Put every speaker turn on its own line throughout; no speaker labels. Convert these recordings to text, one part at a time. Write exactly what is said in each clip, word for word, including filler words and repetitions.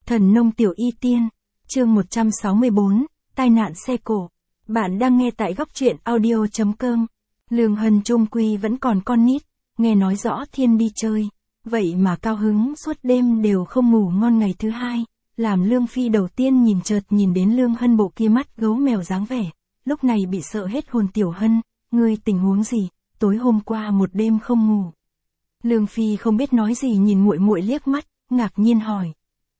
Thần nông tiểu y tiên, chương một trăm sáu mươi bốn, tai nạn xe cộ. Bạn đang nghe tại góc truyện audio chấm com. Lương Hân trung quy vẫn còn con nít, nghe nói rõ Thiên đi chơi, vậy mà cao hứng suốt đêm đều không ngủ ngon. Ngày thứ hai, làm Lương Phi đầu tiên nhìn chợt nhìn đến Lương Hân bộ kia mắt gấu mèo dáng vẻ, lúc này bị sợ hết hồn. Tiểu Hân, ngươi tình huống gì, tối hôm qua một đêm không ngủ. Lương Phi không biết nói gì, nhìn muội muội liếc mắt, ngạc nhiên hỏi.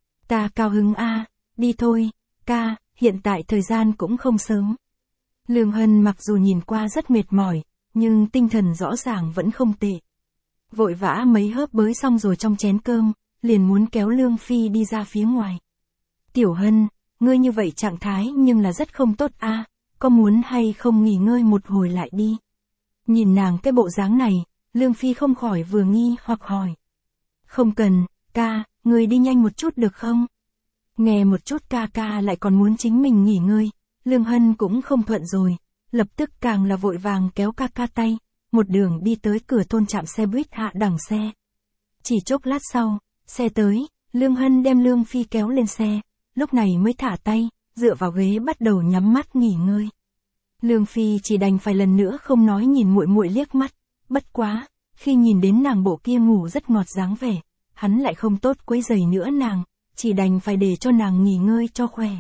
Ta cao hứng a, đi thôi, ca, hiện tại thời gian cũng không sớm. Lương Hân mặc dù nhìn qua rất mệt mỏi, nhưng tinh thần rõ ràng vẫn không tệ. Vội vã mấy hớp bới xong rồi trong chén cơm, liền muốn kéo Lương Phi đi ra phía ngoài. Tiểu Hân, ngươi như vậy trạng thái nhưng là rất không tốt a, có muốn hay không nghỉ ngơi một hồi lại đi. Nhìn nàng cái bộ dáng này, Lương Phi không khỏi vừa nghi hoặc hỏi. Không cần, ca, ngươi đi nhanh một chút được không? Nghe một chút ca ca lại còn muốn chính mình nghỉ ngơi, Lương Hân cũng không thuận rồi, lập tức càng là vội vàng kéo ca ca tay, một đường đi tới cửa thôn trạm xe buýt hạ đằng xe. Chỉ chốc lát sau, xe tới, Lương Hân đem Lương Phi kéo lên xe, lúc này mới thả tay, dựa vào ghế bắt đầu nhắm mắt nghỉ ngơi. Lương Phi chỉ đành phải lần nữa không nói, nhìn muội muội liếc mắt, bất quá, khi nhìn đến nàng bộ kia ngủ rất ngọt dáng vẻ, hắn lại không tốt quấy rầy nữa nàng, chỉ đành phải để cho nàng nghỉ ngơi cho khỏe.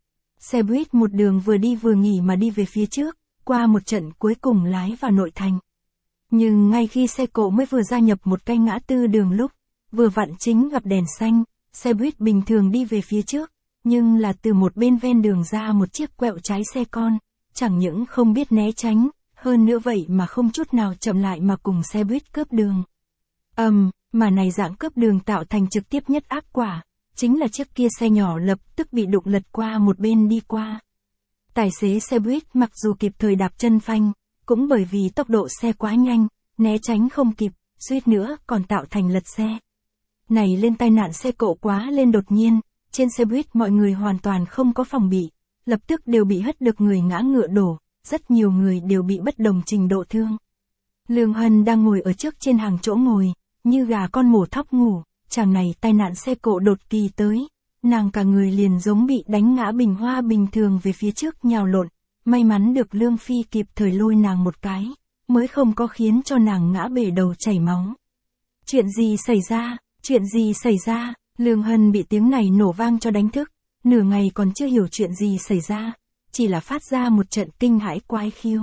Xe buýt một đường vừa đi vừa nghỉ mà đi về phía trước, qua một trận cuối cùng lái vào nội thành. Nhưng ngay khi xe cộ mới vừa gia nhập một cái ngã tư đường lúc, vừa vặn chính gặp đèn xanh, xe buýt bình thường đi về phía trước, nhưng là từ một bên ven đường ra một chiếc quẹo trái xe con, chẳng những không biết né tránh, hơn nữa vậy mà không chút nào chậm lại mà cùng xe buýt cướp đường. Ầm, um, mà này dạng cướp đường tạo thành trực tiếp nhất ác quả, chính là chiếc kia xe nhỏ lập tức bị đụng lật qua một bên đi qua. Tài xế xe buýt mặc dù kịp thời đạp chân phanh, cũng bởi vì tốc độ xe quá nhanh, né tránh không kịp, suýt nữa còn tạo thành lật xe. Này lên tai nạn xe cộ quá lên đột nhiên, trên xe buýt mọi người hoàn toàn không có phòng bị, lập tức đều bị hất được người ngã ngựa đổ, rất nhiều người đều bị bất đồng trình độ thương. Lương Hân đang ngồi ở trước trên hàng chỗ ngồi, như gà con mổ thóc ngủ, chàng này tai nạn xe cộ đột kỳ tới, nàng cả người liền giống bị đánh ngã bình hoa bình thường về phía trước nhào lộn, may mắn được Lương Phi kịp thời lôi nàng một cái, mới không có khiến cho nàng ngã bể đầu chảy máu. Chuyện gì xảy ra, chuyện gì xảy ra, Lương Hân bị tiếng này nổ vang cho đánh thức, nửa ngày còn chưa hiểu chuyện gì xảy ra, chỉ là phát ra một trận kinh hãi quái khiếu.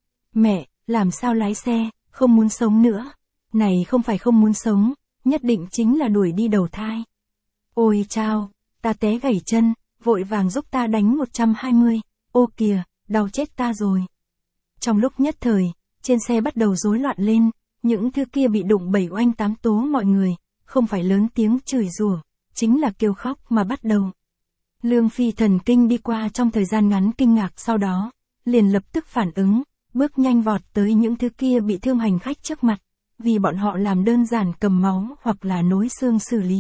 Mẹ, làm sao lái xe, không muốn sống nữa, này không phải không muốn sống, nhất định chính là đuổi đi đầu thai. Ôi chao, ta té gãy chân, vội vàng giúp ta đánh một trăm hai mươi, ô kìa, đau chết ta rồi. Trong lúc nhất thời, trên xe bắt đầu rối loạn lên, những thứ kia bị đụng bảy oanh tám tố mọi người, không phải lớn tiếng chửi rủa, chính là kêu khóc mà bắt đầu. Lương Phi thần kinh đi qua trong thời gian ngắn kinh ngạc, sau đó, liền lập tức phản ứng, bước nhanh vọt tới những thứ kia bị thương hành khách trước mặt, vì bọn họ làm đơn giản cầm máu hoặc là nối xương xử lý.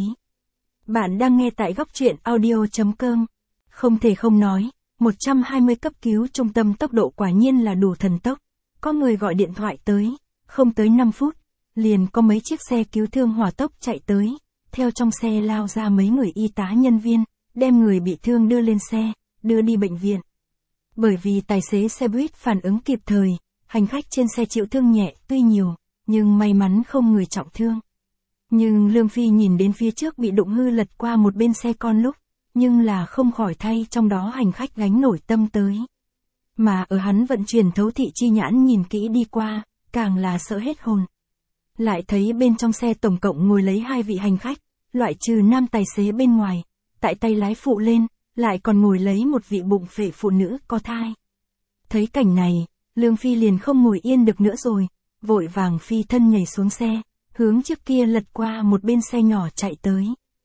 Bạn đang nghe tại góc truyện audio chấm com. Không thể không nói, một trăm hai mươi cấp cứu trung tâm tốc độ quả nhiên là đủ thần tốc. Có người gọi điện thoại tới, không tới năm phút, liền có mấy chiếc xe cứu thương hỏa tốc chạy tới, theo trong xe lao ra mấy người y tá nhân viên, đem người bị thương đưa lên xe, đưa đi bệnh viện. Bởi vì tài xế xe buýt phản ứng kịp thời, hành khách trên xe chịu thương nhẹ tuy nhiều, nhưng may mắn không người trọng thương. Nhưng Lương Phi nhìn đến phía trước bị đụng hư lật qua một bên xe con lúc, nhưng là không khỏi thay trong đó hành khách gánh nổi tâm tới. Mà ở hắn vận chuyển thấu thị chi nhãn nhìn kỹ đi qua, càng là sợ hết hồn. Lại thấy bên trong xe tổng cộng ngồi lấy hai vị hành khách, loại trừ nam tài xế bên ngoài, tại tay lái phụ lên, lại còn ngồi lấy một vị bụng phệ phụ nữ có thai. Thấy cảnh này, Lương Phi liền không ngồi yên được nữa rồi, vội vàng phi thân nhảy xuống xe, hướng trước kia lật qua một bên xe nhỏ chạy tới.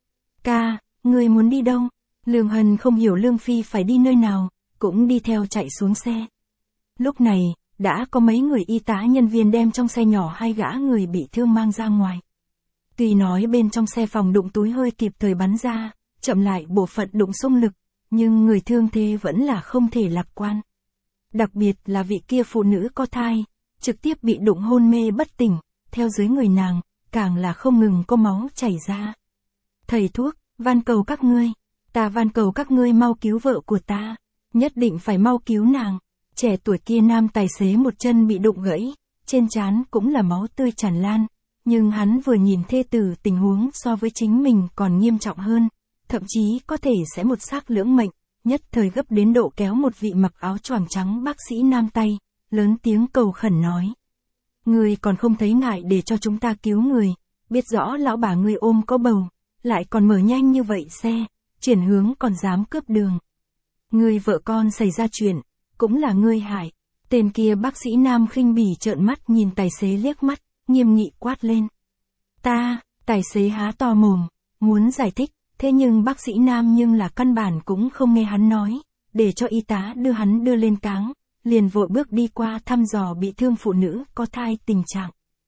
Ca, người muốn đi đâu? Lương Hân không hiểu Lương Phi phải đi nơi nào, cũng đi theo chạy xuống xe. Lúc này, đã có mấy người y tá nhân viên đem trong xe nhỏ hai gã người bị thương mang ra ngoài. Tuy nói bên trong xe phòng đụng túi hơi kịp thời bắn ra, chậm lại bộ phận đụng xung lực, nhưng người thương thế vẫn là không thể lạc quan. Đặc biệt là vị kia phụ nữ có thai, trực tiếp bị đụng hôn mê bất tỉnh, theo dưới người nàng, càng là không ngừng có máu chảy ra. Thầy thuốc, van cầu các ngươi, Ta van cầu các ngươi mau cứu vợ của ta. Nhất định phải mau cứu nàng. Trẻ tuổi kia nam tài xế một chân bị đụng gãy, trên trán cũng là máu tươi tràn lan. Nhưng hắn vừa nhìn thê tử tình huống so với chính mình còn nghiêm trọng hơn. Thậm chí có thể sẽ một xác lưỡng mệnh, nhất thời gấp đến độ kéo một vị mặc áo choàng trắng bác sĩ nam tay, lớn tiếng cầu khẩn nói. Ngươi còn không thấy ngại để cho chúng ta cứu người, biết rõ lão bà ngươi ôm có bầu, lại còn mở nhanh như vậy xe, chuyển hướng còn dám cướp đường. Ngươi vợ con xảy ra chuyện, cũng là ngươi hại. Tên kia bác sĩ nam khinh bỉ trợn mắt nhìn tài xế liếc mắt, nghiêm nghị quát lên. Ta, tài xế há to mồm, muốn giải thích, thế nhưng bác sĩ nam nhưng là căn bản cũng không nghe hắn nói, để cho y tá đưa hắn đưa lên cáng, liền vội bước đi qua thăm dò bị thương phụ nữ có thai tình trạng.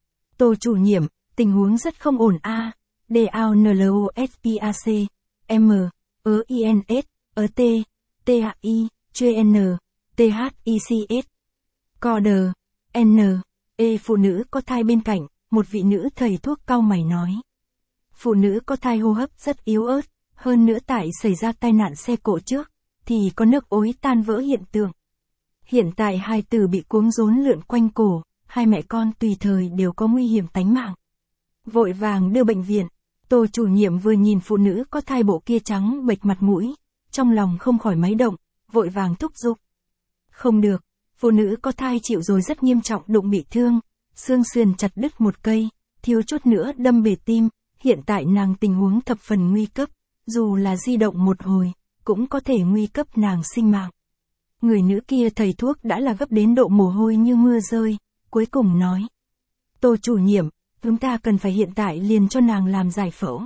Tô chủ nhiệm, tình huống rất không ổn a. D A O N L O S P A C, M, E I N S, E T, T H I, Ch N, T H I C S. Coder, N, E phụ nữ có thai bên cạnh, một vị nữ thầy thuốc cau mày nói. Phụ nữ có thai hô hấp rất yếu ớt, hơn nữa tại xảy ra tai nạn xe cộ trước, thì có nước ối tan vỡ hiện tượng. Hiện tại hai tử bị cuống rốn lượn quanh cổ, hai mẹ con tùy thời đều có nguy hiểm tánh mạng. Vội vàng đưa bệnh viện, Tô chủ nhiệm vừa nhìn phụ nữ có thai bộ kia trắng bệch mặt mũi, trong lòng không khỏi máy động, vội vàng thúc giục. Không được, phụ nữ có thai chịu rồi rất nghiêm trọng đụng bị thương, xương sườn chặt đứt một cây, thiếu chút nữa đâm bể tim, hiện tại nàng tình huống thập phần nguy cấp, dù là di động một hồi, cũng có thể nguy cấp nàng sinh mạng. Người nữ kia thầy thuốc đã là gấp đến độ mồ hôi như mưa rơi, cuối cùng nói. Tô chủ nhiệm, chúng ta cần phải hiện tại liền cho nàng làm giải phẫu.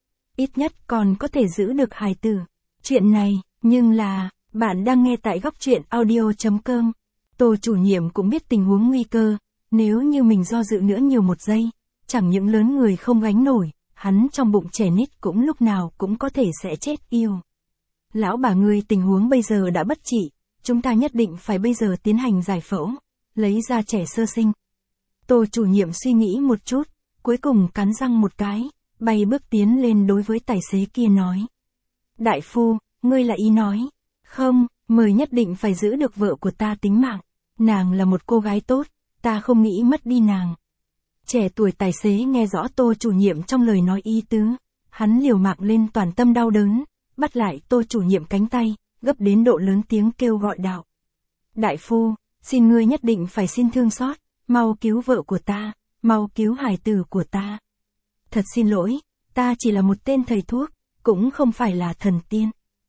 Ít nhất còn có thể giữ được hài tử. Chuyện này, nhưng là, bạn đang nghe tại góc truyện audio chấm com. Tô chủ nhiệm cũng biết tình huống nguy cơ, nếu như mình do dự nữa nhiều một giây, chẳng những lớn người không gánh nổi, hắn trong bụng trẻ nít cũng lúc nào cũng có thể sẽ chết yêu. Lão bà ngươi tình huống bây giờ đã bất trị, chúng ta nhất định phải bây giờ tiến hành giải phẫu, lấy ra trẻ sơ sinh. Tô chủ nhiệm suy nghĩ một chút, cuối cùng cắn răng một cái, bay bước tiến lên đối với tài xế kia nói. Đại phu, ngươi là ý nói, không, mời nhất định phải giữ được vợ của ta tính mạng, nàng là một cô gái tốt, ta không nghĩ mất đi nàng. Trẻ tuổi tài xế nghe rõ Tô chủ nhiệm trong lời nói ý tứ, hắn liều mạng lên toàn tâm đau đớn, bắt lại Tô chủ nhiệm cánh tay, gấp đến độ lớn tiếng kêu gọi đạo. Đại phu, xin ngươi nhất định phải xin thương xót, mau cứu vợ của ta, mau cứu hài tử của ta. Thật xin lỗi, ta chỉ là một tên thầy thuốc, cũng không phải là thần tiên.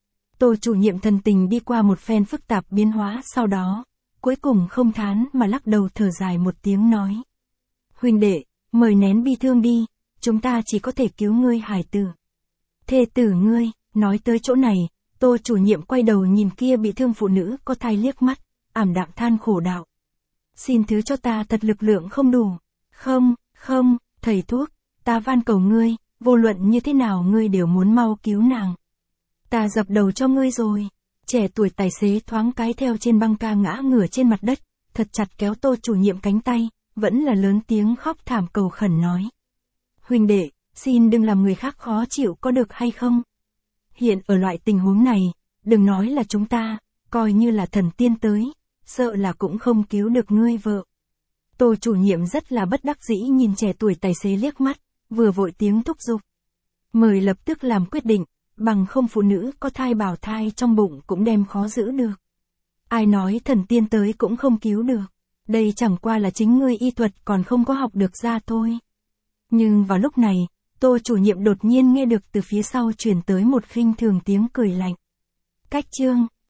Tô chủ nhiệm thần tình đi qua một phen phức tạp biến hóa sau đó, cuối cùng không thán mà lắc đầu thở dài một tiếng nói. Huynh đệ, mời nén bi thương đi, chúng ta chỉ có thể cứu ngươi hài tử. Thê tử ngươi, nói tới chỗ này, Tô chủ nhiệm quay đầu nhìn kia bị thương phụ nữ có thai liếc mắt, ảm đạm than khổ đạo. Xin thứ cho ta thật lực lượng không đủ. Không, không, thầy thuốc, ta van cầu ngươi, vô luận như thế nào ngươi đều muốn mau cứu nàng. Ta dập đầu cho ngươi rồi. Trẻ tuổi tài xế thoáng cái theo trên băng ca ngã ngửa trên mặt đất, thật chặt kéo Tô chủ nhiệm cánh tay, vẫn là lớn tiếng khóc thảm cầu khẩn nói. Huynh đệ, xin đừng làm người khác khó chịu có được hay không? Hiện ở loại tình huống này, đừng nói là chúng ta, coi như là thần tiên tới, sợ là cũng không cứu được ngươi vợ. Tô chủ nhiệm rất là bất đắc dĩ nhìn trẻ tuổi tài xế liếc mắt, vừa vội tiếng thúc giục. Mời lập tức làm quyết định, bằng không phụ nữ có thai bào thai trong bụng cũng đem khó giữ được. Ai nói thần tiên tới cũng không cứu được, đây chẳng qua là chính ngươi y thuật còn không có học được ra thôi. Nhưng vào lúc này, Tô chủ nhiệm đột nhiên nghe được từ phía sau truyền tới một khinh thường tiếng cười lạnh. Cách chương